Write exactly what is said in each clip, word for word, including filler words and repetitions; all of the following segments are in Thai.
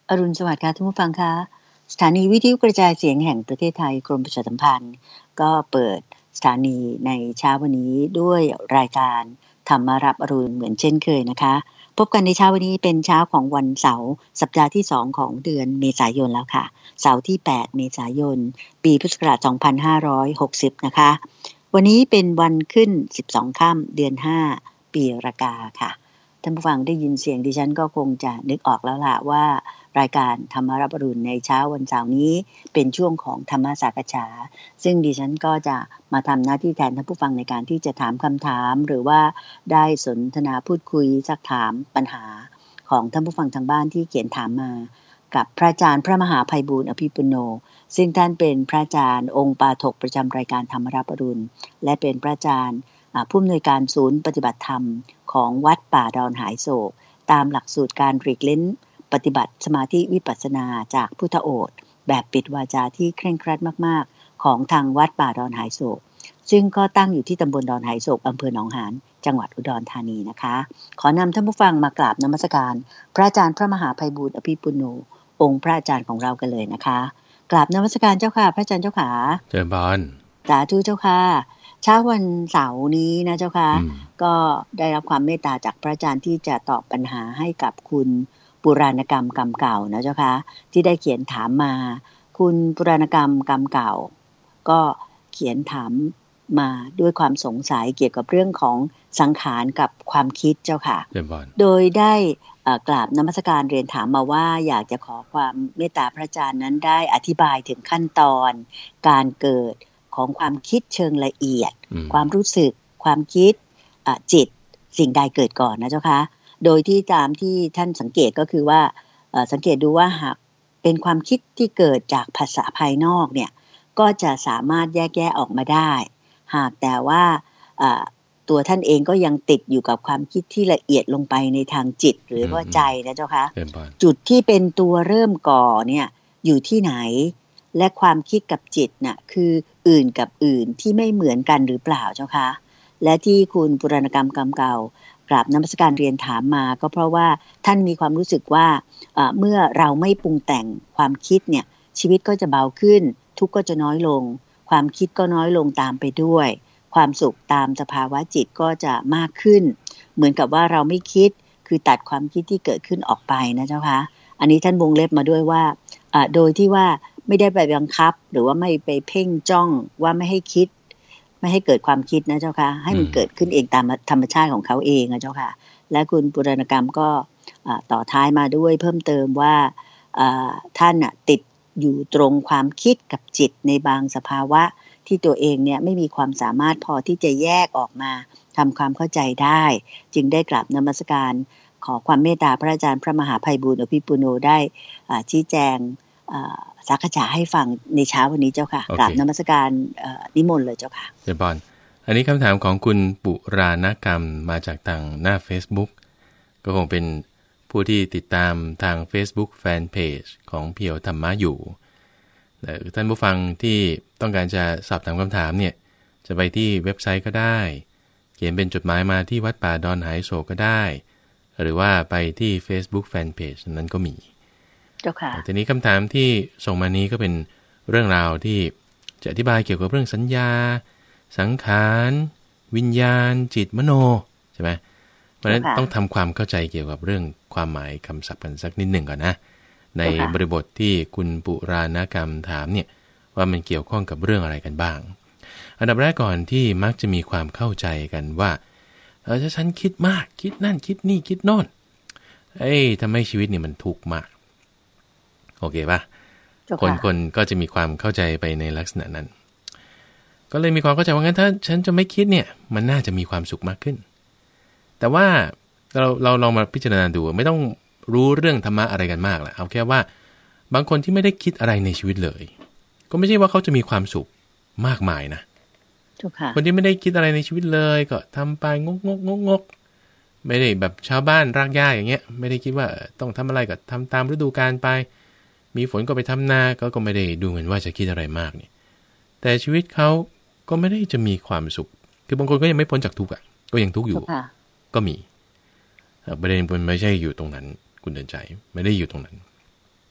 อรุณสวัสดิ์ค่ะท่านผู้ฟังคะสถานีวิทยุกระจายเสียงแห่งประเทศไทยกรมประชาสัมพันธ์ก็เปิดสถานีในเช้าวันนี้ด้วยรายการธรรมารับอรุณเหมือนเช่นเคยนะคะพบกันในเช้าวันนี้เป็นเช้าของวันเสาร์สัปดาห์ที่สองของเดือนเมษายนแล้วค่ะเสาร์ที่แปดเมษายนปีพุทธศักราชสองพันห้าร้อยหกสิบนะคะวันนี้เป็นวันขึ้นสิบสองค่ำเดือนห้าปีรากาค่ะท่านผู้ฟังได้ยินเสียงดิฉันก็คงจะนึกออกแล้วล่ะว่ารายการธรรมารับอรุณในเช้าวันเสาร์นี้เป็นช่วงของธรรมสักฉาซึ่งดิฉันก็จะมาทำหน้าที่แทนท่านผู้ฟังในการที่จะถามคำถามหรือว่าได้สนทนาพูดคุยซักถามปัญหาของท่านผู้ฟังทางบ้านที่เขียนถามมากับพระอาจารย์พระมหาไพบูลย์อภิปุโนซึ่งท่านเป็นพระอาจารย์องค์ปาฐกประจำรายการธรรมารับอรุณและเป็นพระอาจารย์ผู้อำนวยการศูนย์ปฏิบัติธรรมของวัดป่าดอนหายโศกตามหลักสูตรการหลีกเล้นปฏิบัติสมาธิวิปัสสนาจากพุทธโอษฐ์แบบปิดวาจาที่เคร่งครัดมากๆของทางวัดป่าดอนหายโศกซึ่งก็ตั้งอยู่ที่ตำบลดอนหายโศกอำเภอหนองหานจังหวัดอุดรธานีนะคะขอนำท่านผู้ฟังมากราบนมัสการพระอาจารย์พระมหาไพบูลย์อภิปุโนองค์พระอาจารย์ของเรากันเลยนะคะกราบนมัสการเจ้าค่ะพระอาจารย์เจ้าค่ะเจริญพรสาธุเจ้าค่ะเช้าวันเสาร์นี้นะเจ้าค่ะก็ได้รับความเมตตาจากพระอาจารย์ที่จะตอบปัญหาให้กับคุณปุราณกรรมกรรมเก่านะเจ้าค่ะที่ได้เขียนถามมาคุณปุราณกรรมกรรมเก่าก็เขียนถามมาด้วยความสงสัยเกี่ยวกับเรื่องของสังขารกับความคิดเจ้าค่ะโดยได้กราบนมัสการเรียนถามมาว่าอยากจะขอความเมตตาพระอาจารย์นั้นได้อธิบายถึงขั้นตอนการเกิดของความคิดเชิงละเอียดความรู้สึกความคิดจิตสิ่งใดเกิดก่อนนะเจ้าค่ะโดยที่ตามที่ท่านสังเกตก็คือว่าสังเกตดูว่าหากเป็นความคิดที่เกิดจากภาษาภายนอกเนี่ยก็จะสามารถแยกแยะออกมาได้หากแต่ว่าตัวท่านเองก็ยังติดอยู่กับความคิดที่ละเอียดลงไปในทางจิตหรือว่าใจนะเจ้าค่ะจุดที่เป็นตัวเริ่มก่อเนี่ยอยู่ที่ไหนและความคิดกับจิตน่ะคืออื่นกับอื่นที่ไม่เหมือนกันหรือเปล่าเจ้าคะและที่คุณปุราณกรรมกรรมเก่ากราบนมัสการเรียนถามมาก็เพราะว่าท่านมีความรู้สึกว่าเมื่อเราไม่ปรุงแต่งความคิดเนี่ยชีวิตก็จะเบาขึ้นทุกข์ก็จะน้อยลงความคิดก็น้อยลงตามไปด้วยความสุขตามสภาวะจิตก็จะมากขึ้นเหมือนกับว่าเราไม่คิดคือตัดความคิดที่เกิดขึ้นออกไปนะเจ้าคะอันนี้ท่านวงเล็บมาด้วยว่าโดยที่ว่าไม่ได้ไปบังคับหรือว่าไม่ไปเพ่งจ้องว่าไม่ให้คิดไม่ให้เกิดความคิดนะเจ้าค่ะให้มันเกิดขึ้นเองตามธรรมชาติของเขาเองนะเจ้าค่ะและคุณปุราณกรรมก็ต่อท้ายมาด้วยเพิ่มเติมว่าท่านติดอยู่ตรงความคิดกับจิตในบางสภาวะที่ตัวเองเนี่ยไม่มีความสามารถพอที่จะแยกออกมาทำความเข้าใจได้จึงได้กราบนมัสการขอความเมตตาพระอาจารย์พระมหาไพบูลย์อภิปุโนได้ชี้แจงสักษาให้ฟังในเช้าวันนี้เจ้าค่ะ okay. กราบนมัสการนิมนต์เลยเจ้าค่ะเจ้าบอลอันนี้คำถามของคุณปุราณกรรมมาจากทางหน้า Facebook ก็คงเป็นผู้ที่ติดตามทาง Facebook Fanpage ของเพียวธรรมะอยู่แต่ท่านผู้ฟังที่ต้องการจะสอบถามคำถามเนี่ยจะไปที่เว็บไซต์ก็ได้เขียนเป็นจดหมายมาที่วัดป่าดอนหายโศกก็ได้หรือว่าไปที่ Facebook Fanpage นั้นก็มีทีนี้คำถามที่ส่งมานี้ก็เป็นเรื่องราวที่จะอธิบายเกี่ยวกับเรื่องสัญญาสังขารวิญญาณจิตมโนใช่ไหมเพราะฉะนั้นต้องทำความเข้าใจเกี่ยวกับเรื่องความหมายคำศัพท์กันสักนิดหนึ่งก่อนนะในบริบทที่คุณปุราณกรรมถามเนี่ยว่ามันเกี่ยวข้องกับเรื่องอะไรกันบ้างอันดับแรกก่อนที่มักจะมีความเข้าใจกันว่าเออถ้าฉันคิดมากคิดนั่นคิดนี่คิดโน่นเอ้ยทำให้ชีวิตเนี่ยมันทุกข์มากโอเคป่ะคนคนก็จะมีความเข้าใจไปในลักษณะนั้นก็เลยมีความเข้าใจว่างั้นถ้าฉันจะไม่คิดเนี่ยมันน่าจะมีความสุขมากขึ้นแต่ว่าเราเราลองมาพิจารณาดูไม่ต้องรู้เรื่องธรรมะอะไรกันมากแหละเอาแค่ว่าบางคนที่ไม่ได้คิดอะไรในชีวิตเลยก็ไม่ใช่ว่าเขาจะมีความสุขมากมายนะคนที่ไม่ได้คิดอะไรในชีวิตเลยก็ทำไปงกงกงกงกไม่ได้แบบชาวบ้านรากหญ้าอย่างเงี้ยไม่ได้คิดว่าต้องทำอะไรก็ทำตามฤดูกาลไปมีฝนก็ไปทำนาก็ก็ไม่ได้ดูเหมือนว่าจะคิดอะไรมากเนี่ยแต่ชีวิตเขาก็ไม่ได้จะมีความสุขคือบางคนก็ยังไม่พ้นจากทุกข์อ่ะก็ยังทุกข์อยู่ก็มีประเด็นมันไม่ใช่อยู่ตรงนั้นคุณเดินใจไม่ได้อยู่ตรงนั้น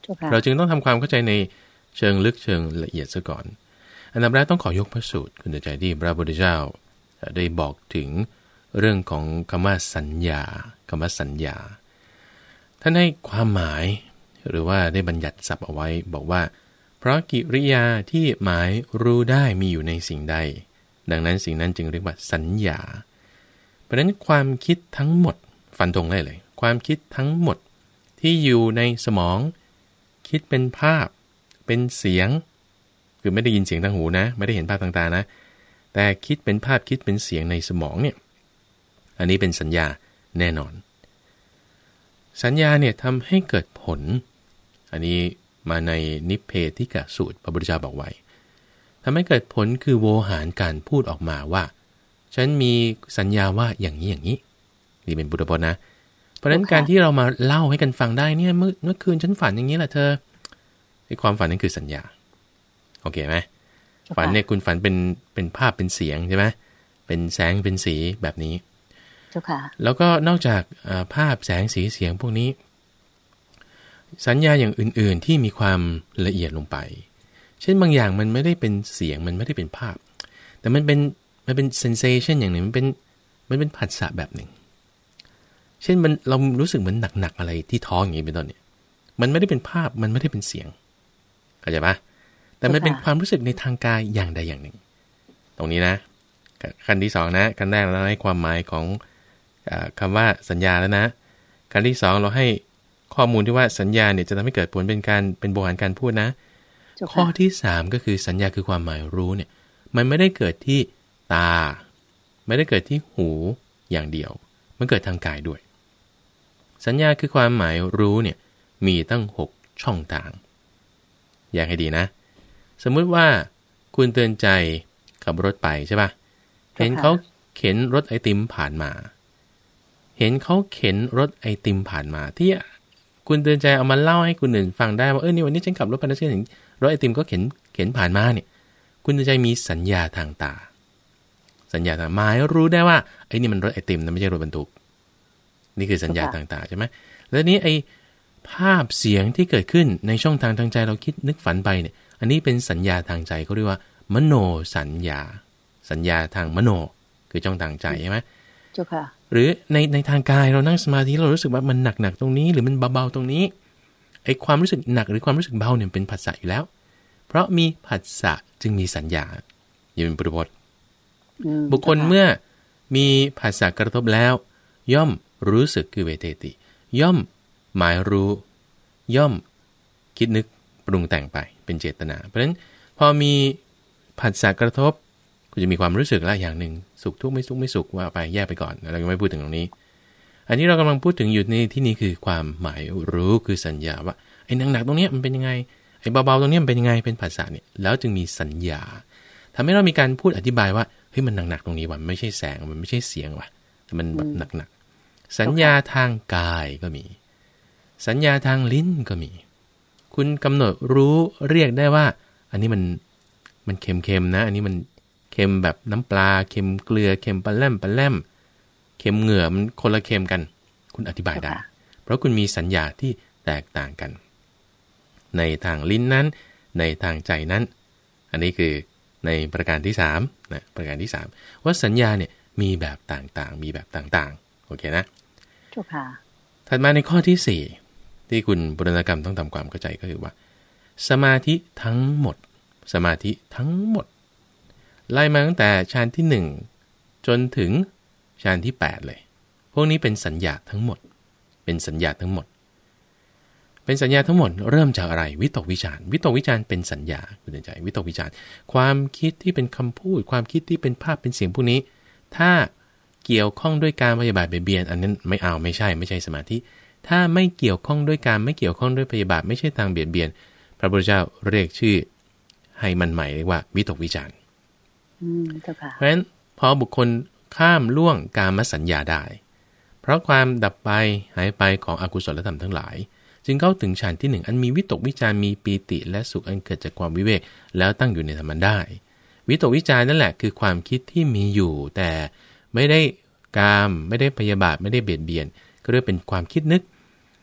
เราจึงต้องทำความเข้าใจในเชิงลึกเชิงละเอียดซะก่อนอันดับแรกต้องขอยกพระสูตรคุณใจที่พระพุทธเจ้าได้บอกถึงเรื่องของคำว่าสัญญาคำว่าสัญญาท่านให้ความหมายหรือว่าได้บัญญัติศัพท์เอาไว้บอกว่าเพราะกิริยาที่หมายรู้ได้มีอยู่ในสิ่งใดดังนั้นสิ่งนั้นจึงเรียกว่าสัญญาเพราะฉะนั้นความคิดทั้งหมดฟันธงได้เลยความคิดทั้งหมดที่อยู่ในสมองคิดเป็นภาพเป็นเสียงคือไม่ได้ยินเสียงทางหูนะไม่ได้เห็นภาพต่างๆนะแต่คิดเป็นภาพคิดเป็นเสียงในสมองเนี่ยอันนี้เป็นสัญญาแน่นอนสัญญาเนี่ยทำให้เกิดผลอันนี้มาในนิพเพธิกสูตรพระพุทธเจ้าบอกไว้ทำให้เกิดผลคือโวหารการพูดออกมาว่าฉันมีสัญญาว่าอย่างนี้อย่างนี้นี่เป็นพุทธพจน์นะเพราะฉะนั้นการที่เรามาเล่าให้กันฟังได้เนี่ยเมื่อเมื่อคืนฉันฝันอย่างนี้แหละเธอไอ้ความฝันนั่นคือสัญญาโอเคไหมฝันเนี่ยคุณฝันเป็นเป็นภาพเป็นเสียงใช่ไหมเป็นแสงเป็นสีแบบนี้แล้วก็นอกจากภาพแสงสีเสียงพวกนี้สัญญาอย่างอื่นๆที่มีความละเอียดลงไปเช่นบางอย่างมันไม่ได้เป็นเสียงมันไม่ได้เป็นภาพแต่มันเป็นมันเป็น sensation อย่างหนึ่งมันเป็นมันเป็นผัสสะแบบหนึ่งเช่นมันเรารู้สึกเหมือนหนักๆอะไรที่ท้องอย่างนี้เป็นต้นเนี่ยมันไม่ได้เป็นภาพมันไม่ได้เป็นเสียงเข้าใจปะแต่มันเป็นความรู้สึกในทางกายอย่างใดอย่างหนึ่งตรงนี้นะขั้นที่สองนะขั้นแรกเราให้ความหมายของคำว่าสัญญาแล้วนะขั้นที่สองเราให้ข้อมูลที่ว่าสัญญาเนี่ยจะทำให้เกิดผลเป็นการเป็นโบราณการพูดนะข้อที่สามก็คือสัญญาคือความหมายรู้เนี่ยมันไม่ได้เกิดที่ตาไม่ได้เกิดที่หูอย่างเดียวมันเกิดทางกายด้วยสัญญาคือความหมายรู้เนี่ยมีตั้งหกช่องทางแยกให้ดีนะสมมุติว่าคุณเตือนใจขับรถไปใช่ป่ะเห็นเขาเข็นรถไอติมผ่านมาเห็นเขาเข็นรถไอติมผ่านมาที่คุณเตือนใจเอามาเล่าให้คุณอื่นฟังได้ว่าเออนี่วันนี้ฉันขับรถไปแล้วฉันเห็นรถไอติมก็เข็นเข็นผ่านมาเนี่ยคุณเตือนใจมีสัญญาทางตาสัญญาทางหมายรู้ได้ว่าไอ้นี่มันรถไอติมนะไม่ใช่รถบรรทุกนี่คือสัญญาทางตาใช่ไหมแล้วนี้ไอ้ภาพเสียงที่เกิดขึ้นในช่องทางทางใจเราคิดนึกฝันไปเนี่ยอันนี้เป็นสัญญาทางใจเขาเรียกว่ามโนสัญญาสัญญาทางมโนคือช่องทางใจใช่ไหมเจ้าค่ะหรือในในทางกายเรานั่งสมาธิเรารู้สึกว่ามันหนักๆตรงนี้หรือมันเบาๆตรงนี้ไอ้ความรู้สึกหนักหรือความรู้สึกเบาเนี่ยเป็นผัสสะอยู่แล้วเพราะมีผัสสะจึงมีสัญญาอย่างเป็นพุทธพจน์บุคคลเมื่อมีผัสสะกระทบแล้วย่อมรู้สึกคือเวเทติย่อมหมายรู้ย่อมคิดนึกปรุงแต่งไปเป็นเจตนาเพราะฉะนั้นพอมีผัสสะกระทบก็จะมีความรู้สึกละอย่างหนึ่งสุขทุกข์ไม่สุขไม่สุขว่าไปแยกไปก่อนเราไม่พูดถึงตรงนี้อันนี้เรากำลังพูดถึงอยู่ในที่นี้คือความหมายรู้คือสัญญาว่าไอ้หนักๆตรงนี้มันเป็นยังไงไอ้เบาๆตรงนี้มันเป็นยังไงเป็นผัสสะเนี่ยแล้วจึงมีสัญญาทำให้เรามีการพูดอธิบายว่าเฮ้ยมันหนักๆตรงนี้ว่ะไม่ใช่แสงมันไม่ใช่เสียงว่ะแต่มันแบบหนักๆสัญญาทางกายก็มีสัญญาทางลิ้นก็มีคุณกำหนดรู้เรียกได้ว่าอันนี้มันมันเค็มๆนะอันนี้มันเค็มแบบน้ำปลาเค็มเกลือเค็มปลาแล่มปลาแล่มเค็มเหงื่อมันคนละเค็มกันคุณอธิบายได้เพราะคุณมีสัญญาที่แตกต่างกันในทางลิ้นนั้นในทางใจนั้นอันนี้คือในประการที่สามนะประการที่สามว่าสัญญาเนี่ยมีแบบต่างๆมีแบบต่างๆโอเคนะถูกค่ะถัดมาในข้อที่สี่ที่คุณบุรณกรรมต้องทำความเข้าใจก็คือว่าสมาธิทั้งหมดสมาธิทั้งหมดไล่มาตั้งแต่ฌานที่หนึ่งจนถึงฌานที่แปดเลยพวกนี้เป็นสัญญาทั้งหมดเป็นสัญญาทั้งหมดเป็นสัญญาทั้งหมดเริ่มจากอะไรวิตกวิจารวิตกวิจารเป็นสัญญาคุณใจวิตกวิจารความคิดที่เป็นคำพูดความคิดที่เป็นภาพเป็นเสียงพวกนี้ถ้าเกี่ยวข้องด้วยการพยาบาทเบียดเบียนอันนั้นไม่เอาไม่ใช่ไม่ใช่สมาธิถ้าไม่เกี่ยวข้องด้วยการไม่เกี่ยวข้องด้วยพยาบาทไม่ใช่ทางเบียดเบียนพระพุทธเจ้าเรียกชื่อให้มันใหม่เรียกว่าวิตกวิจารเพราะฉะนั้นพอบุคคลข้ามล่วงกามสัญญาได้เพราะความดับไปหายไปของอกุศลธรรมทั้งหลายจึงเข้าถึงฌานที่หนึ่งอันมีวิตกวิจารมีปีติและสุขอันเกิดจากความวิเวกแล้วตั้งอยู่ในธรรมได้วิตกวิจารนั่นแหละคือความคิดที่มีอยู่แต่ไม่ได้กามไม่ได้พยาบาทไม่ได้เบียดเบียนก็เรียกเป็นความคิดนึก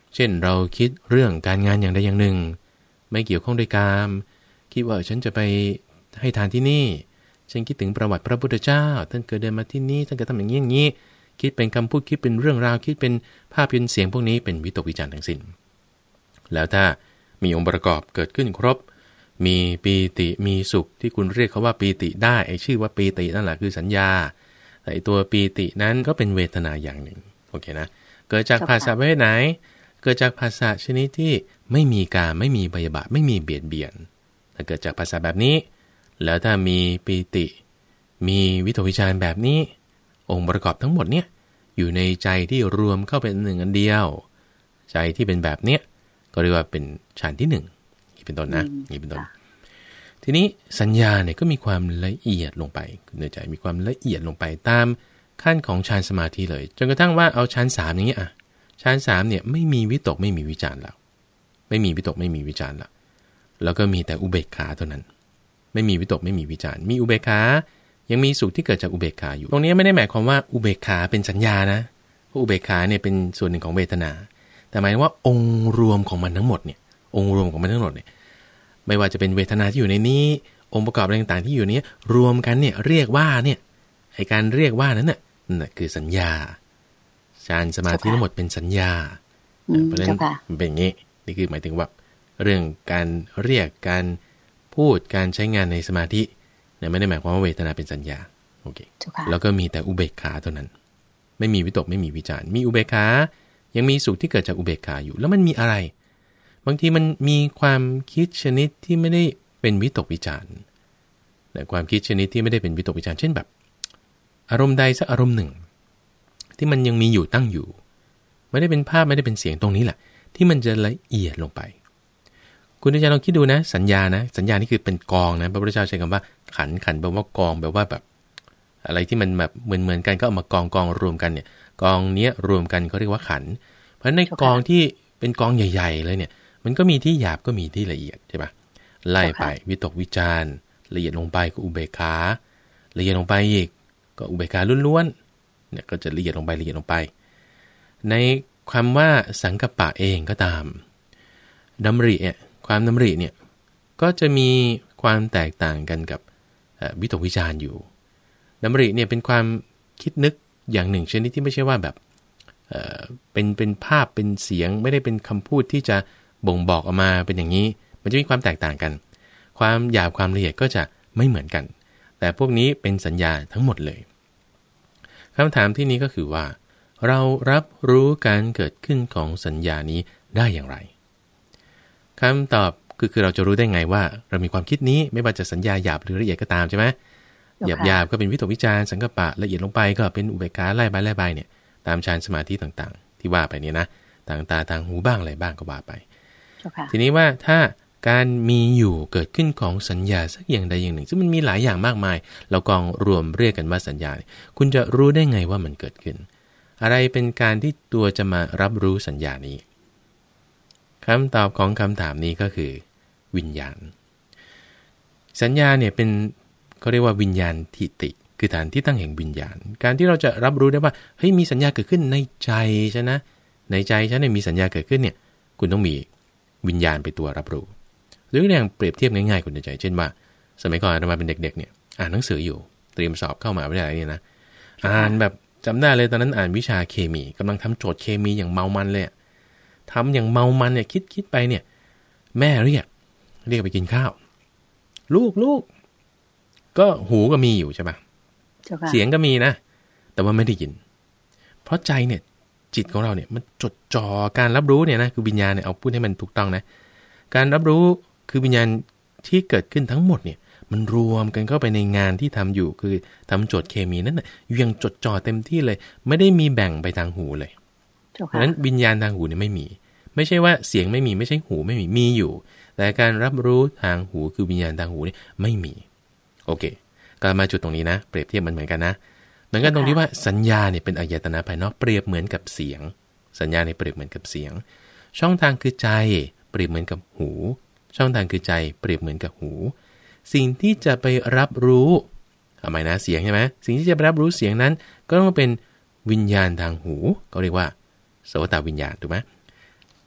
เช่นเราคิดเรื่องการงานอย่างใดอย่างหนึ่งไม่เกี่ยวข้องด้วยกามคิดว่าฉันจะไปให้ทานที่นี่ฉันคิดถึงประวัติพระพุทธเจ้าท่านเคยเดินมาที่นี่ท่านเคยทำอย่างนี้อย่างนี้คิดเป็นคำพูดคิดเป็นเรื่องราวคิดเป็นภาพยนตร์เสียงพวกนี้เป็นวิตกวิจารณ์ทั้งสิ้นแล้วถ้ามีองค์ประกอบเกิดขึ้นครบมีปีติมีสุขที่คุณเรียกเขาว่าปีติได้ไอ้ชื่อว่าปีตินั่นแหละคือสัญญาแต่ตัวปีตินั้นก็เป็นเวทนาอย่างหนึ่งโอเคนะเกิดจากภาษาประเภทไหนเกิดจากภาษาชนิดที่ไม่มีการไม่มีพยาบาทไม่มีเบียดเบียนถ้าเกิดจากภาษาแบบนี้แล้วถ้ามีปีติมีวิตกวิจารณ์แบบนี้องค์ประกอบทั้งหมดเนี่ยอยู่ในใจที่รวมเข้าเป็นหนึ่งอันเดียวใจที่เป็นแบบเนี้ยก็เรียกว่าเป็นฌานที่หนึ่งนี่เป็นต้นนะนี่เป็นต้นทีนี้สัญญาเนี่ยก็มีความละเอียดลงไปในใจมีความละเอียดลงไปตามขั้นของฌานสมาธิเลยจนกระทั่งว่าเอาฌานสามอย่างนี้อ่ะฌานสามเนี่ยไม่มีวิตกไม่มีวิจารณ์แล้วไม่มีวิตกไม่มีวิจารณ์แล้วแล้วก็มีแต่อุเบกขาเท่านั้นไม่มีวิตกไม่มีวิจารณ์มีอุเบกขายังมีสุขที่เกิดจากอุเบกขาอยู่ตรงนี้ไม่ได้หมายความว่าอุเบกขาเป็นสัญญานะเพราะอุเบกขาเนี่ยเป็นส่วนหนึ่งของเวทนาแต่หมายว่าองค์รวมของมันทั้งหมดเนี่ยองค์รวมของมันทั้งหมดเนี่ยไม่ว่าจะเป็นเวทนาที่อยู่ในนี้องค์ประกอบอะไรต่างๆที่อยู่นี้รวมกันเนี่ยเรียกว่าเนี่ยไอ้การเรียกว่านั้นน่ะนั่นคือสัญญาฌานสมาธิทั้งหมดเป็นสัญญาเพราะฉะนั้นมันเป็นอย่างนี้นี่คือหมายถึงว่าเรื่องการเรียกการพูดการใช้งานในสมาธิเนี่ยไม่ได้หมายความว่าเวทนาเป็นสัญญาโอเคแล้วก็มีแต่อุเบกขาเท่านั้นไม่มีวิตกไม่มีวิจารณ์มีอุเบกขายังมีสุขที่เกิดจากอุเบกขาอยู่แล้วมันมีอะไรบางทีมันมีความคิดชนิดที่ไม่ได้เป็นวิตกวิจารณ์แต่ความคิดชนิดที่ไม่ได้เป็นวิตกวิจารณ์เช่นแบบอารมณ์ใดสักอารมณ์หนึ่งที่มันยังมีอยู่ตั้งอยู่ไม่ได้เป็นภาพไม่ได้เป็นเสียงตรงนี้แหละที่มันจะละเอียดลงไปคุณอาจารย์ลองคิดดูนะสัญญานะสัญญานี่คือเป็นกองนะพระพุทธเจ้าใช้คำว่าขันขันแปลว่ากองแปลว่าแบบอะไรที่มันแบบเหมือนเหมือนกันก็เอามากองกองรวมกันเนี่ยกองเนี้ยรวมกันเขาเรียกว่าขันเพราะในกองที่เป็นกองใหญ่ๆเลยเนี่ยมันก็มีที่หยาบก็มีที่ละเอียดใช่ปะไล่ไปวิตกวิจารณ์ละเอียดลงไปก็อุเบกขาละเอียดลงไปอีกก็อุเบกขาล้วนๆเนี่ยก็จะละเอียดลงไปละเอียดลงไปในคำว่าสังกัปปะเองก็ตามดำริเนี่ยความดำริเนี่ยก็จะมีความแตกต่างกันกับวิตกวิจารณ์อยู่ดำริเนี่ยเป็นความคิดนึกอย่างหนึ่งชนิดที่ไม่ใช่ว่าแบบเอ่อเป็นเป็นภาพเป็นเสียงไม่ได้เป็นคำพูดที่จะบ่งบอกออกมาเป็นอย่างนี้มันจะมีความแตกต่างกันความหยาบความละเอียดก็จะไม่เหมือนกันแต่พวกนี้เป็นสัญญาทั้งหมดเลยคำถามที่นี้ก็คือว่าเรารับรู้การเกิดขึ้นของสัญญานี้ได้อย่างไรคำตอบคือคือเราจะรู้ได้ไงว่าเรามีความคิดนี้ไม่ว่าจะสัญญาหยาบหรือละเอียดก็ตามใช่ไหมหยาบหยาบก็เป็นวิตกวิจารณ์สังกัปปะละเอียดลงไปก็เป็นอุเบกขาไล่ไปไล่ไปเนี่ยตามฌานสมาธิต่างๆที่ว่าไปเนี่ยนะทางตาทางหูบ้างอะไรบ้างก็ว่าไปทีนี้ว่าถ้าการมีอยู่เกิดขึ้นของสัญญาสักอย่างใดอย่างหนึ่งซึ่งมันมีหลายอย่างมากมายเรากองรวมเรียกกันว่าสัญญาคุณจะรู้ได้ไงว่ามันเกิดขึ้นอะไรเป็นการที่ตัวจะมารับรู้สัญญานี้คำตอบของคำถามนี้ก็คือวิญญาณสัญญาเนี่ยเป็นเขาเรียกว่าวิญญาณทิฏฐิคือฐานที่ตั้งแห่งวิญญาณการที่เราจะรับรู้ได้ว่าเฮ้ยมีสัญญาเกิดขึ้นในใจฉันนะในใจฉันเนี่ยมีสัญญาเกิดขึ้นเนี่ยคุณต้องมีวิญญาณไปตัวรับรู้หรืออย่างเปรียบเทียบง่ายๆคุณจะใจเช่นว่าสมัยก่อนเรามาเป็นเด็กๆเนี่ยอ่านหนังสืออยู่เตรียมสอบเข้ามหาวิทยาลัยเนี่ยนะอ่านแบบจำได้เลยตอนนั้นอ่านวิชาเคมีกำลังทำโจทย์เคมีอย่างเมามันเลยทำอย่างเมามันเนี่ยคิดคิดไปเนี่ยแม่เรียกเรียกไปกินข้าวลูกลูกก็หูก็มีอยู่ใช่ปะเสียงก็มีนะแต่ว่าไม่ได้ยินเพราะใจเนี่ยจิตของเราเนี่ยมันจดจ่อการรับรู้เนี่ยนะคือวิญญาณเนี่ยเอาพูดให้มันถูกต้องนะการรับรู้คือวิญญาณที่เกิดขึ้นทั้งหมดเนี่ยมันรวมกันเข้าไปในงานที่ทำอยู่คือทำโจทย์เคมีนั่นน่ะยังจดจ่อเต็มที่เลยไม่ได้มีแบ่งไปทางหูเลยเพราะฉะนั้นวิญญาณทางหูเนี่ยไม่มีไม่ใช่ว่าเสียงไม่มีไม่ใช่หูไม่มีมีอยู่แต่การรับรู้ทางหูคือวิญญาณทางหูนี่ไม่มีโอเคกลับมาจุดตรงนี้นะเปรียบเทียบมันเหมือนกันนะเหมือนกันตรงที่ว่าสัญญาเนี่ยเป็นอายตนะภายนอกเปรียบเหมือนกับเสียงสัญญาเนี่ยเปรียบเหมือนกับเสียงช่องทางคือใจเปรียบเหมือนกับหูช่องทางคือใจเปรียบเหมือนกับหูสิ่งที่จะไปรับรู้ทำไมนะเสียงใช่ไหมสิ่งที่จะไปรับรู้เสียงนั้นก็ต้องเป็นวิญญาณทางหูเขาเรียกว่าโสตวิญญาณถูกไหม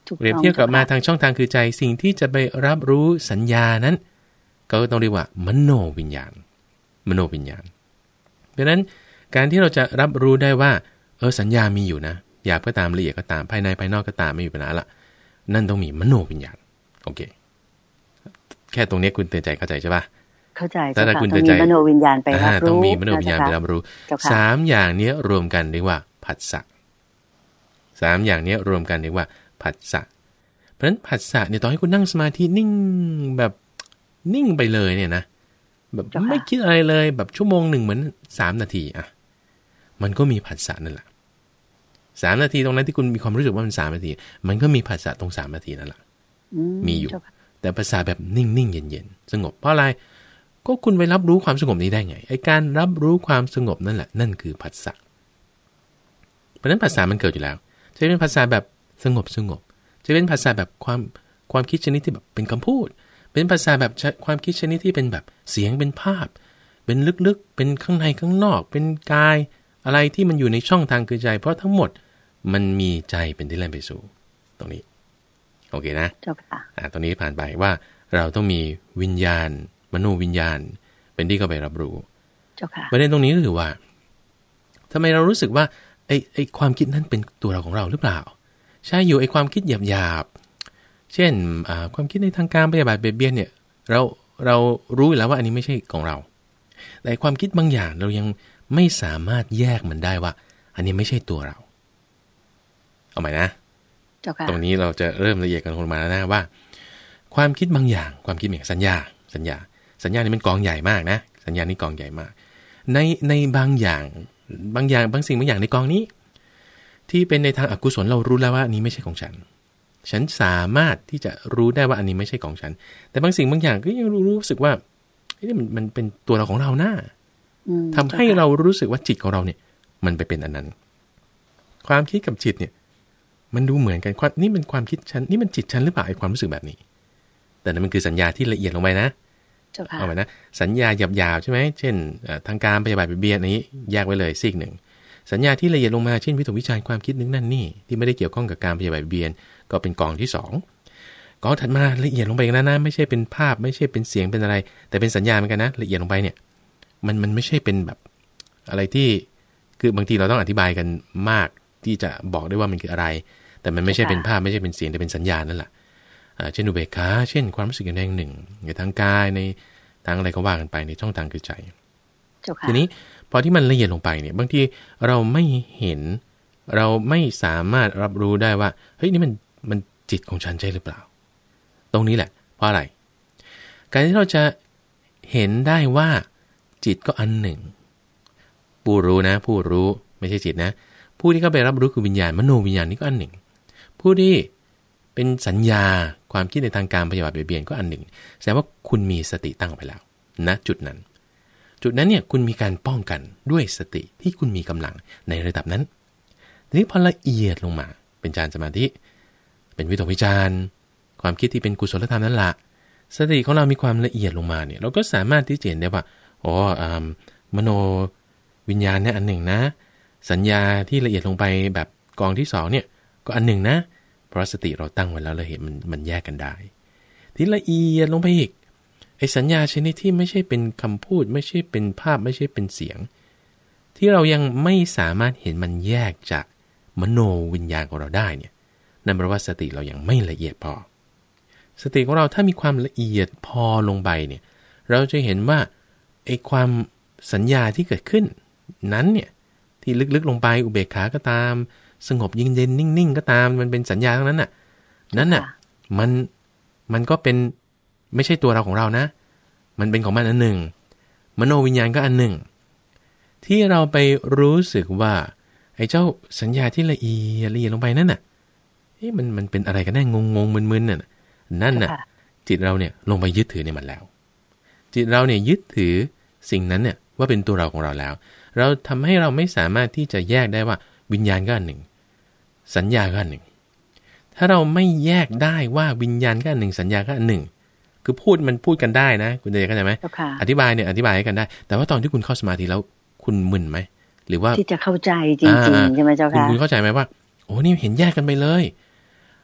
เปรียบเทียบกลับมาทางช่องทางคือใจสิ่งที่จะไปรับรู้สัญญานั้นก็ต้องเรียกว่ามโนวิญญาณมโนวิญญาณดังนั้นการที่เราจะรับรู้ได้ว่าเออสัญญามีอยู่นะหยาบก็ตามละเอียดก็ตามภายในภายนอกก็ตามไม่มีปัญหาละนั่นต้องมีมโนวิญญาณโอเคแค่ตรงนี้คุณเตือนใจเข้าใจใช่ป่ะเข้าใจแต่ถ้าคุณเตือนใจมโนวิญญาณไปรับรู้ต้องมีมโนวิญญาณไปรับรู้สามอย่างนี้รวมกันเรียกว่าผัสสะสามอย่างนี้รวมกันเรียกว่าผัสสะเพราะฉะนั้นผัสสะเนี่ยต่อให้คุณนั่งสมาธินิ่งแบบนิ่งไปเลยเนี่ยนะแบบไม่คิดอะไรเลยแบบชั่วโมงหนึ่งเหมือนสามนาทีอ่ะมันก็มีผัสสะนั่นแหละสามนาทีตรงนั้นที่คุณมีความรู้สึกว่ามันสามนาทีมันก็มีผัสสะตรงสามนาทีนั่นแหละมีอยู่แต่ภาษาแบบนิ่งๆเย็นๆสงบเพราะอะไรก็คุณไปรับรู้ความสงบนี้ได้ไงไอ้การรับรู้ความสงบนั่นแหละนั่นคือผัสสะเพราะฉะนั้นภาษามันเกิดอยู่แล้วจะเป็นภาษาแบบสงบสงบจะเป็นภาษาแบบความความคิดชนิดที่แบบเป็นคำพูดเป็นภาษาแบบความคิดชนิดที่เป็นแบบเสียงเป็นภาพเป็นลึกๆเป็นข้างในข้างนอกเป็นกายอะไรที่มันอยู่ในช่องทางคือใจเพราะทั้งหมดมันมีใจเป็นที่เล่นไปสู่ตรงนี้โอเคนะเจ้าค่ะอ่าตรงนี้ผ่านไปว่าเราต้องมีวิญญาณมโนวิญญาณเป็นที่เข้าไปรับรู้เจ้าค่ะประเด็นตรงนี้ก็คือว่าทำไมเรารู้สึกว่าไอ้ไอ้ความคิดนั้นเป็นตัวเราของเราหรือเปล่าใช่อยู่ไอ้ความคิดหยาบๆเช่นอ่าความคิดในทางการพยาบาทเบียดเบียนเนี่ยเราเรารู้แล้วว่าอันนี้ไม่ใช่ของเราแต่ความคิดบางอย่างเรายังไม่สามารถแยกมันได้ว่าอันนี้ไม่ใช่ตัวเราเอาใหม่นะตรงนี้เราจะเริ่มละเอียดกันลงมาแล้วนะว่าความคิดบางอย่างความคิดอย่างสัญญาสัญญาสัญญานี่มันกองใหญ่มากนะสัญญานี่กองใหญ่มากในในบางอย่างบางอย่างบางสิ่งบางอย่างในกองนี้ที่เป็นในทางอกุศลเรารู้แล้วว่าอันนี้ไม่ใช่ของฉันฉันสามารถที่จะรู้ได้ว่าอันนี้ไม่ใช่ของฉันแต่บางสิ่งบางอย่างก็ยังรู้รู้สึกว่านี่มันมันเป็นตัวเราของเราหน้าทำให้เรารู้สึกว่าจิตของเราเนี่ยมันไปเป็นอันนั้นความคิดกับจิตเนี่ยมันดูเหมือนกันนี่เป็นความคิดฉันนี่มันจิตฉันหรือเปล่าไอ้ความรู้สึกแบบนี้แต่นั่นมันคือสัญญาที่ละเอียดลงไปนะเอาไปนะสัญญาหยาบๆใช่ไหมเช่นทางการพยาบาทเบียดนี้แยกไว้เลยซีกหนึ่งสัญญาที่ละเอียดลงมาเช่นวิตกวิจารณ์ความคิดนึงนั่นนี่ที่ไม่ได้เกี่ยวข้องกับการพยาบาทเบียดก็เป็นกองที่สองกองถัดมาละเอียดลงไปนะนะไม่ใช่เป็นภาพไม่ใช่เป็นเสียงเป็นอะไรแต่เป็นสัญญาเหมือนกันนะละเอียดลงไปเนี่ยมันมันไม่ใช่เป็นแบบอะไรที่คือบางทีเราต้องอธิบายกันมากที่จะบอกได้ว่ามันคืออะไรแต่มันไม่ใช่เป็นภาพไม่ใช่เป็นเสียงแต่เป็นสัญญานั่นแหละเช่นอุเบกขาเช่นความรู้สึกอย่างใดอย่างหนึ่งในทางกายในทางอะไรก็ว่ากันไปในช่องทางคือใจทีนี้พอที่มันละเอียดลงไปเนี่ยบางทีเราไม่เห็นเราไม่สามารถรับรู้ได้ว่าเฮ้ยนี่มันมันจิตของฉันใช่หรือเปล่าตรงนี้แหละเพราะอะไรการที่เราจะเห็นได้ว่าจิตก็อันหนึ่งผู้รู้นะผู้รู้ไม่ใช่จิตนะผู้ที่เข้าไปรับรู้คือวิญญาณมโนวิญญาณนี่ก็อันหนึ่งผู้ที่เป็นสัญญาความคิดในทางการพยาบาทเบียดเบียนก็อันหนึ่งแสดงว่าคุณมีสติตั้งไปแล้วณจุดนั้นจุดนั้นเนี่ยคุณมีการป้องกันด้วยสติที่คุณมีกำลังในระดับนั้นทีนี้พอละเอียดลงมาเป็นฌานสมาธิเป็นวิตกวิจารความคิดที่เป็นกุศลธรรมนั่นแหละสติของเรามีความละเอียดลงมาเนี่ยเราก็สามารถที่จะเห็นได้ว่าอ๋อมโนวิญญาณเนี่ยอันหนึ่งนะสัญญาที่ละเอียดลงไปแบบกองที่สองเนี่ยก็อันหนึ่งนะเพราะสติเราตั้งไว้แล้วเราเห็นมันมันแยกกันได้ที่ละเอียดลงไปอีกไอ้สัญญาชนิดที่ไม่ใช่เป็นคำพูดไม่ใช่เป็นภาพไม่ใช่เป็นเสียงที่เรายังไม่สามารถเห็นมันแยกจากมโนวิญญาณของเราได้เนี่ยนั่นแปลว่าสติเรายังไม่ละเอียดพอสติของเราถ้ามีความละเอียดพอลงไปเนี่ยเราจะเห็นว่าไอ้ความสัญญาที่เกิดขึ้นนั้นเนี่ยที่ลึกๆลงไปอุเบกขาก็ตามสงบเย็นๆนิ่งๆก็ตามมันเป็นสัญญาทั้งนั้นน่ะนั่นน่ะมันมันก็เป็นไม่ใช่ตัวเราของเรานะมันเป็นของมันอันหนึ่งมโนวิญญาณก็อันหนึ่งที่เราไปรู้สึกว่าไอ้เจ้าสัญญาที่ละเอียดละเอียดลงไปนั่นน่ะเอ๊ะมันมันเป็นอะไรกันแน่งงๆมึนๆน่ะนั่นน่ะจิตเราเนี่ยลงไปยึดถือในมันแล้วจิตเราเนี่ยยึดถือสิ่งนั้นเนี่ยว่าเป็นตัวเราของเราแล้วเราทำให้เราไม่สามารถที่จะแยกได้ว่าวิญญาณก็อันหนึ่งสัญญาก็อันหนึ่งถ้าเราไม่แยกได้ว่าวิญญาณก็อันหนึ่งสัญญาก็อันหนึ่งคือพูดมันพูดกันได้นะคุณเดชเข้าใจไหมอธิบายเนี่ยอธิบายให้กันได้แต่ว่าตอนที่คุณเข้าสมาธิแล้วคุณมึนไหมหรือว่าที่จะเข้าใจจริงๆใช่ไหมเจ้าค่ะคุณเข้าใจไหมว่าโอ้นี่เห็นแยกกันไปเลย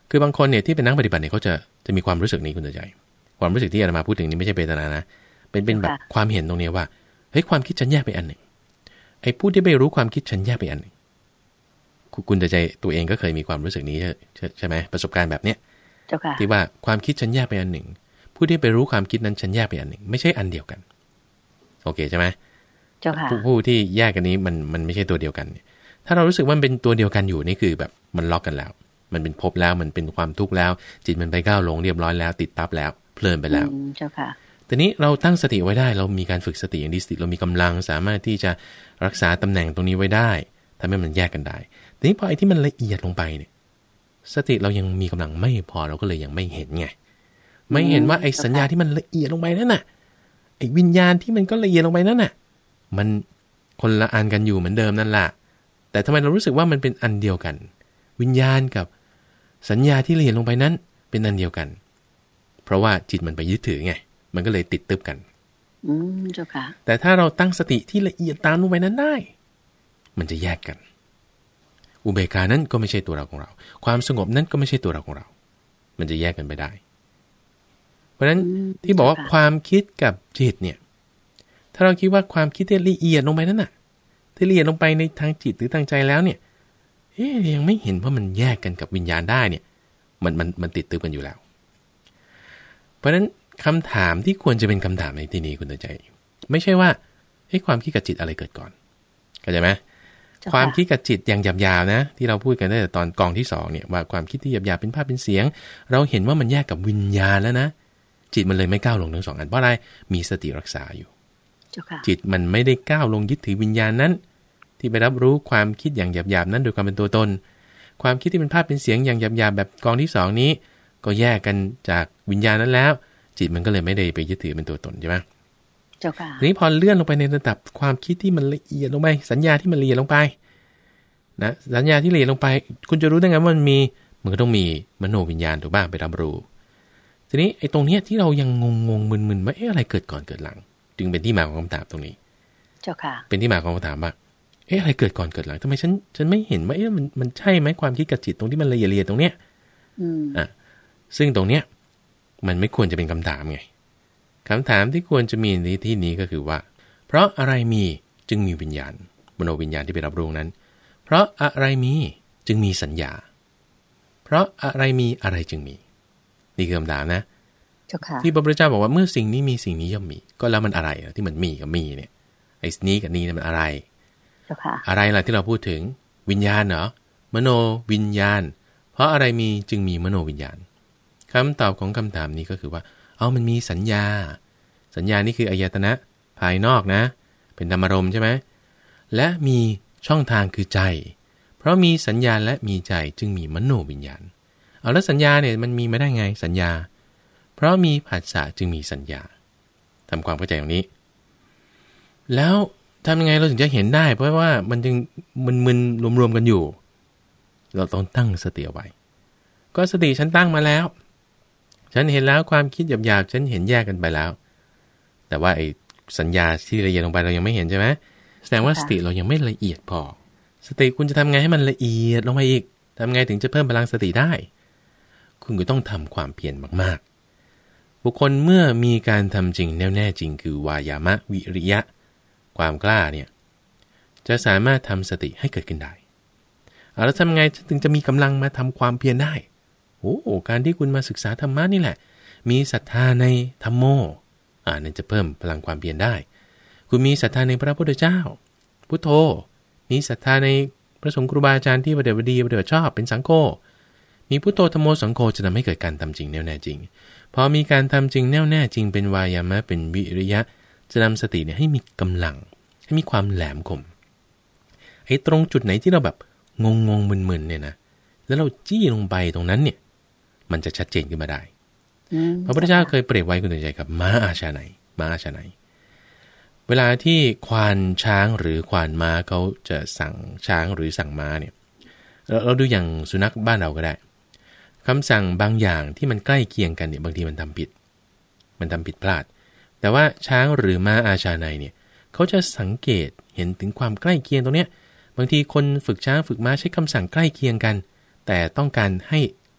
คือบางคนเนี่ยที่เป็นนักปฏิบัติเนี่ยเขาจะจะมีความรู้สึกนี้คุณใจความรู้สึกที่อาตมาพูดถึงนี้ไม่ใช่เวทนานะเป็นเป็นแบบความเห็นตรงนี้ว่าเฮ้ยความคิดฉันแยกไปอันหนึ่งไอ้ผู้ที่ไม่รู้ความคิดฉันแยกไปอันหนึ่งคุณใจตัวเองก็เคยมีความรู้สึกนี้ใช่ไหมประสบการณ์แบบเนี้ยที่ว่าความคิดฉันแยกไปอันหนึ่งผู้ที่ไปรู้ความคิดนั้นฉันแยกไปอันหนึ่งไม่ใช่อันเดียวกันโอเคใช่ไหมผู้ผู้ที่แยกกันนี้มันมันไม่ใช่ตัวเดียวกันถ้าเรารู้สึกว่ามันเป็นตัวเดียวกันอยู่นี่คือแบบมันล็อกกันแล้วมันเป็นภพแล้วมันเป็นความทุกข์แล้วจิตมันไปก้าวลงเรียบร้อยแล้วติดตับแล้วเพลินไปแล้วเจ้าค่ะแต่นี้เราตั้งสติไว้ได้เรามีการฝึกสติอย่างดีสติเรามีกำลังสามารถที่จะรักษาตำแหน่งตรงนี้ไว้ได้ทำให้มันแยกกันได้แต่นี้พอไอ้ที่มันละเอียดลงไปเนี่ยสติเรายังมีกำลังไม่พอเราก็เลยยังไม่เห็นไงไม่เห็นว่าไอ้สัญญาที่มันละเอียดลงไปนั่นน่ะไอ้วิญญาณที่มันก็ละเอียดลงไปนั่นน่ะมันคนละอันกันอยู่เหมือนเดิมนั่นแหละแต่ทำไมเรารู้สึกว่ามันเป็นอันเดียวกันวิญญาณกับสัญญาที่ละเอียดลงไปนั้นเป็นอันเดียวกันเพราะว่าจิตมันไปยึดถือไงมันก็เลยติดตึบกันอืมเจ้าค่ะแต่ถ้าเราตั้งสติที่ละเอียดตามลงไปนั้นได้มันจะแยกกันอุเบกขานั้นก็ไม่ใช่ตัวเราของเราความสงบนั้นก็ไม่ใช่ตัวเราของเรามันจะแยกกันไปได้เพราะฉะนั้นที่บอกว่าความคิดกับจิตเนี่ยถ้าเราคิดว่าความคิดที่ละเอียดลงไปนั้นน่ะที่ละเอียดลงไปในทางจิตหรือทางใจแล้วเนี่ยเอ๊ยยังไม่เห็นว่ามันแยกกันกับวิญญาณได้เนี่ยมันมันมันติดตึกกันอยู่แล้วเพราะฉะนั้นคำถามที่ควรจะเป็นคำถามในที่นี้คุณใจไม่ใช่ว่าเอ๊ะความคิดกับจิตอะไรเกิดก่อนเข้าใจไหมความคิดกับจิตอย่างหยาบๆนะที่เราพูดกันตั้งแต่ตอนกองที่สองเนี่ยว่าความคิดที่หยาบๆเป็นภาพเป็นเสียงเราเห็นว่ามันแยกกับวิญญาณแล้วนะจิตมันเลยไม่ก้าวลงทั้งสองอันเพราะอะไรมีสติรักษาอยู่จิตมันไม่ได้ก้าวลงยึดถือวิญญาณนั้นที่ไปรับรู้ความคิดอย่างหยาบๆนั้นโดยความเป็นตัวตนความคิดที่เป็นภาพเป็นเสียงอย่างหยาบๆแบบกองที่สองนี้ก็แยกกันจากวิญญาณนั้นแล้วจิตมันก็เลยไม่ได้ไปยึดถือเป็นตัวตนใช่ไหมเจ้าค่ะทีนี้พอเลื่อนลงไปในระดับความคิดที่มันละเอียดลงไปสัญญาที่มันละเอียดลงไปนะสัญญาที่ละเอียดลงไปคุณจะรู้ได้ไงว่ามันมีมันก็ต้องมีมโนวิญญาณถูกบ้างไปรับรู้ทีนี้ไอ้ตรงเนี้ยที่เรายังงงๆมึนๆว่าเอ๊ะอะไรเกิดก่อนเกิดหลังจึงเป็นที่มาของคำถามตรงนี้เจ้าค่ะเป็นที่มาของคำถามว่าเอ๊ะอะไรเกิดก่อนเกิดหลังทำไมฉันฉันไม่เห็นว่าเอ๊ะมันมันใช่ไหมความคิดกับจิตตรงที่มันละเอียดละเอียดตรงเนี้ยอืมอ่ะซึ่งตรงเนี้ยมันไม่ควรจะเป็นคำถามไงคำถามที่ควรจะมีในที่นี้ก็คือว่าเพราะอะไรมีจึงมีวิญญาณมโนวิญญาณที่ไปรับรู้นั้นเพราะอะไรมีจึงมีสัญญาเพราะอะไรมีอะไรจึงมีนี่คือคำถามนะที่พระพุทธเจ้าบอกว่าเมื่อสิ่งนี้มีสิ่งนี้ย่อมมีก็แล้วมันอะไรที่มันมีกับมีเนี่ยไอ้นี้กับนี้มันอะไรอะไรล่ะที่เราพูดถึงวิญญาณเหรอมโนวิญญาณเพราะอะไรมีจึงมีมโนวิญญาณคำตอบของคำถามนี้ก็คือว่าเอามันมีสัญญาสัญญานี่คืออายตนะภายนอกนะเป็นธรรมารมณ์ใช่ไหมและมีช่องทางคือใจเพราะมีสัญญาและมีใจจึงมีมโนวิญญาณเอาแล้วสัญญาเนี่ยมันมีมาได้ไงสัญญาเพราะมีผัสสะจึงมีสัญญาทำความเข้าใจตรงนี้แล้วทำยังไงเราถึงจะเห็นได้เพราะว่ามันจึงมึนๆรวมๆกันอยู่เราต้องตั้งสติเอาไว้ก็สติฉันตั้งมาแล้วฉันเห็นแล้วความคิดหยาบๆฉันเห็นแยกกันไปแล้วแต่ว่าไอ้สัญญาที่ละเอียดลงไปเรายังไม่เห็นใช่ไหมแสดงว่าสติเรายังไม่ละเอียดพอสติคุณจะทำไงให้มันละเอียดลงไปอีกทำไงถึงจะเพิ่มพลังสติได้คุณก็ต้องทำความเพียรมากๆบุคคลเมื่อมีการทำจริงแน่วแน่จริงคือวายามะวิริยะความกล้าเนี่ยจะสามารถทำสติให้เกิดขึ้นได้เอาแล้วทำไงถึงจะมีกำลังมาทำความเพียรได้โอ้การที่คุณมาศึกษาธรรมะนี่แหละมีศรัทธาในธัมโมอ่านั่นจะเพิ่มพลังความเพียรได้คุณมีศรัทธาในพระพุทธเจ้าพุทโธมีศรัทธาในพระสงฆ์ครูบาอาจารย์ที่ประเดชประดีประเดชชอบเป็นสังโฆมีพุทโธธัมโมสังโฆจะทำให้เกิดการทำจริงแน่วแน่จริงพอมีการทำจริงแน่วแน่จริงเป็นวายามะเป็นวิริยะจะนำสติเนี่ยให้มีกำลังให้มีความแหลมคมไอ้ตรงจุดไหนที่เราแบบงงงมึนๆเนี่ยนะแล้วเราจี้ลงไปตรงนั้นเนี่ยมันจะชัดเจนขึ้นมาได้พระพุทธเจ้าเคยเปรียบไว้คุณใจกับม้าอาชาไนม้าอาชาไนเวลาที่ควานช้างหรือควานม้าเขาจะสั่งช้างหรือสั่งม้าเนี่ยเราเราดูอย่างสุนัขบ้านเราก็ได้คำสั่งบางอย่างที่มันใกล้เคียงกันเนี่ยบางทีมันทำผิดมันทำผิดพลาดแต่ว่าช้างหรือม้าอาชาไนเนี่ยเขาจะสังเกตเห็นถึงความใกล้เคียงตรงเนี้ยบางทีคนฝึกช้างฝึกม้าใช้คำสั่งใกล้เคียงกันแต่ต้องการให้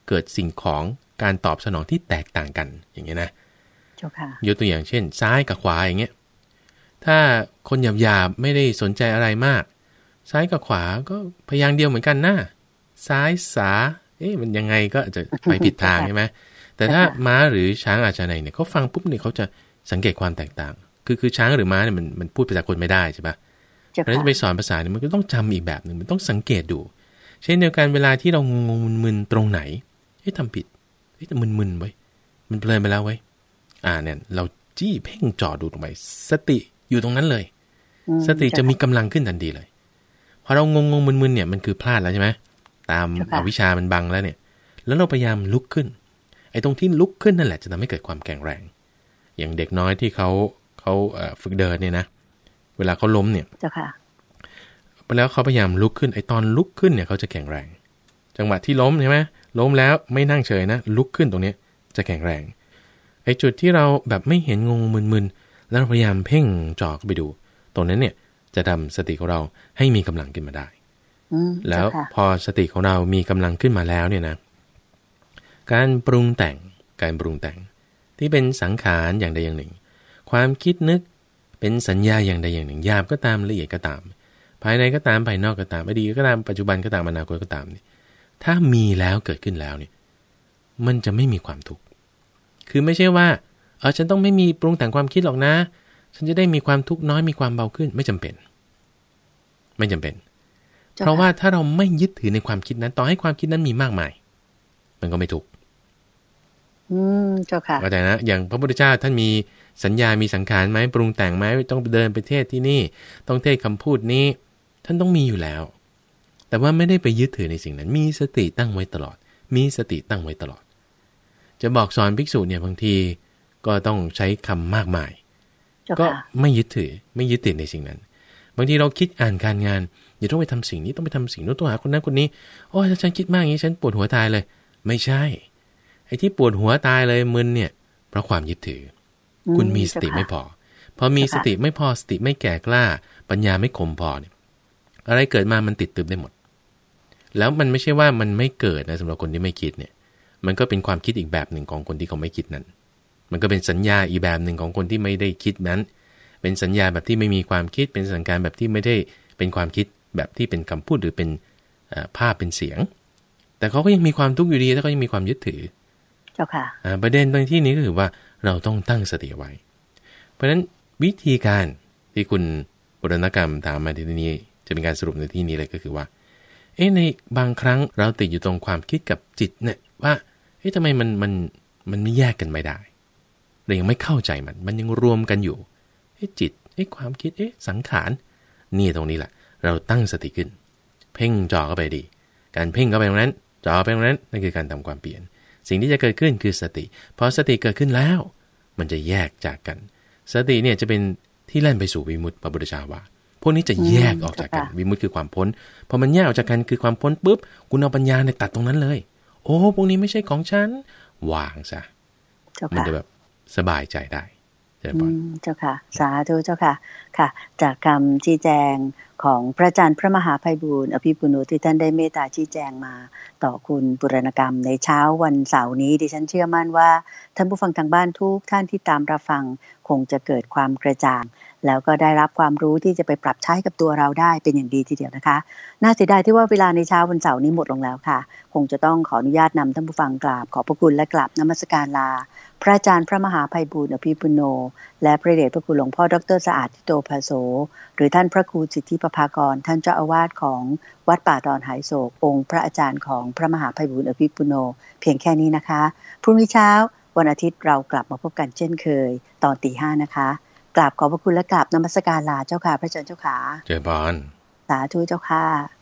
เกิดสิ่งของการตอบสนองที่แตกต่างกันอย่างเงี้ยนะเจ้าค่ะยกตัวอย่างเช่นซ้ายกับขวาอย่างเงี้ยถ้าคนหยาบๆไม่ได้สนใจอะไรมากซ้ายกับขวาก็พยางค์เดียวเหมือนกันนะซ้ายสาเอ๊ะมันยังไงก็จะไปผิดทางใช่ไหมแต่ถ้าม้าหรือช้างอาชาไนเนี่ยเขาฟังปุ๊บเนี่ยเขาจะสังเกตความแตกต่างคือคือช้างหรือม้าเนี่ยมันมันพูดภาษาคนไม่ได้ใช่ปะเพราะฉะนั้นจะไปสอนภาษาเนี่ยมันก็ต้องจำอีกแบบหนึ่งมันต้องสังเกตดูเช่นเดียวกันเวลาที่เรางงมึนๆตรงไหนเฮ้ยทำผิดเฮ้ยมึนๆไว้มันเพลินไปแล้วไว้อ่าเนี่ยเราจี้เพ่งจ่อดูตรงไปสติอยู่ตรงนั้นเลยสติจะมีกำลังขึ้นทันทีเลยพอเรางงๆมึนๆเนี่ยมันคือพลาดแล้วใช่ไหมตามอวิชชามันบังแล้วเนี่ยแล้วเราพยายามลุกขึ้นไอ้ตรงที่ลุกขึ้นนั่นแหละจะทำให้เกิดความแข็งแรงอย่างเด็กน้อยที่เขาเขาฝึกเดินเนี่ยนะเวลาเขาล้มเนี่ยเจ้าค่ะแล้วเขาพยายามลุกขึ้นไอ้ตอนลุกขึ้นเนี่ยเขาจะแข็งแรงจังหวะที่ล้มใช่ไหมล้มแล้วไม่นั่งเฉยนะลุกขึ้นตรงนี้จะแข็งแรงไอ้จุดที่เราแบบไม่เห็นงงมึนๆแล้วพยายามเพ่งจ่อเข้าไปดูตรงนั้นเนี่ยจะทำสติของเราให้มีกำลังขึ้นมาได้แล้วพอสติของเรามีกำลังขึ้นมาแล้วเนี่ยนะการปรุงแต่งการปรุงแต่งที่เป็นสังขารอย่างใดอย่างหนึ่งความคิดนึกเป็นสัญญาอย่างใดอย่างหนึ่งหยาบก็ตามละเอียดก็ตามภายในก็ตามภายนอกก็ตามอดีตก็ตามปัจจุบันก็ตามอนาคตก็ตามนี่ถ้ามีแล้วเกิดขึ้นแล้วเนี่ยมันจะไม่มีความทุกข์คือไม่ใช่ว่าเออฉันต้องไม่มีปรุงแต่งความคิดหรอกนะฉันจะได้มีความทุกข์น้อยมีความเบาขึ้นไม่จำเป็นไม่จำเป็นเพราะว่าถ้าเราไม่ยึดถือในความคิดนั้นต่อให้ความคิดนั้นมีมากมายมันก็ไม่ทุกข์อืมเจ้าค่ะเข้าใจนะอย่างพระพุทธเจ้าท่านมีสัญญามีสังขารไหมปรุงแต่งไหมต้องเดินไปเทศที่นี่ต้องเทศคำพูดนี้ท่านต้องมีอยู่แล้วแต่ว่าไม่ได้ไปยึดถือในสิ่งนั้นมีสติตั้งไว้ตลอดมีสติตั้งไว้ตลอดจะบอกสอนภิกษุเนี่ยบางทีก็ต้องใช้คำมากมายก็ไม่ยึดถือไม่ยึดติดในสิ่งนั้นบางทีเราคิดอ่านการงานอย่าต้องไปทำสิ่งนี้ต้องไปทำสิ่งนู้นต้องหาคนนั้นคนนี้โอ้ยถ้าฉันคิดมากอย่างนี้ฉันปวดหัวตายเลยไม่ใช่ไอ้ที่ปวดหัวตายเลยมึนเนี่ยเพราะความยึดถือคุณมีสติไม่พอพอมีสติไม่พอสติไม่แก่กล้าปัญญาไม่คมพอเนี่ยอะไรเกิดมามันติดตึมได้หมดแล้วมันไม่ใช่ว่ามันไม่เกิดนะสำหรับคนที่ไม่คิดเนี่ยมันก็เป็นความคิดอีกแบบหนึ่งของคนที่เขาไม่คิดนั้นมันก็เป็นสัญญาอีกแบบหนึ่งของคนที่ไม่ได้คิดนั้นเป็นสัญญาแบบที่ไม่มีความคิดเป็นสังขารแบบที่ไม่ได้เป็นความคิดแบบที่เป็นคำพูดหรือเป็นภาพเป็นเสียงแต่เขาก็ยังมีความทุกข์อยู่ดีถ้าเขายังมีความยึดถือเจ้าค่ะประเด็นตรงที่นี้ก็คือว่าเราต้องตั้งสติไว้เพราะฉะนั้นวิธีการที่คุณปุรณกรรมถามมาที่นี้จะเป็นการสรุปในที่นี้เลยก็คือว่าเอ๊ะในบางครั้งเราติดอยู่ตรงความคิดกับจิตเนี่ยว่าเอ๊ะทำไมมันมันมันไม่แยกกันไม่ได้เรายังไม่เข้าใจมันมันยังรวมกันอยู่เอ๊ะจิตเอ๊ะความคิดเอ๊ะสังขารนี่ตรงนี้แหละเราตั้งสติขึ้นเพ่งจ่อเข้าไปดีการเพ่งเข้าไปตรงนั้นจ่อไปตรงนั้นนั่นคือการทำความเปลี่ยนสิ่งที่จะเกิดขึ้นคือสติพอสติเกิดขึ้นแล้วมันจะแยกจากกันสติเนี่ยจะเป็นที่แล่นไปสู่วิมุตติพระพุทธเจ้าว่าพวกนี้จะแยกออกจากกันวิมุตติคือความพ้นพอมันแยกออกจากกันคือความพ้นปุ๊บคุณเอาปัญญาในตัดตรงนั้นเลยโอ้พวกนี้ไม่ใช่ของฉันวางซะมันจะแบบสบายใจได้เจ้าค่ะเจ้าค่ะสาธุเจ้าค่ะค่ะจากคำชี้แจงของพระอาจารย์พระมหาไพบูลย์อภิปุโนที่ท่านได้เมตตาชี้แจงมาต่อคุณปุรณกรรมในเช้าวันเสาร์นี้ดิฉันเชื่อมั่นว่าท่านผู้ฟังทางบ้านทุกท่านที่ตามรับฟังคงจะเกิดความกระจ่างแล้วก็ได้รับความรู้ที่จะไปปรับใช้กับตัวเราได้เป็นอย่างดีทีเดียวนะคะน่าเสียดายที่ว่าเวลาในเช้าวันเสาร์นี้หมดลงแล้วค่ะคงจะต้องขออนุญาตนำท่านผู้ฟังกราบขอบพระคุณและกราบนมัสการลาพระอาจารย์พระมหาไพบูลย์อภิปุโนและพระเดชพระคุณหลวงพ่อดร.สะอาดทิโตภโสหรือท่านพระครูสิทธิประภากรท่านเจ้าอาวาสของวัดป่าดอนหายโศกองค์พระอาจารย์ของพระมหาไพบูลย์อภิปุโนเพียงแค่นี้นะคะพรุ่งนี้เช้าวันอาทิตย์เรากลับมาพบกันเช่นเคยตอนตีห้านะคะกราบขอบพระคุณและกราบนมัสการลาเจ้าค่ะพระอาจารย์เจ้าค่ะเจริญพรสาธุเจ้าค่ะ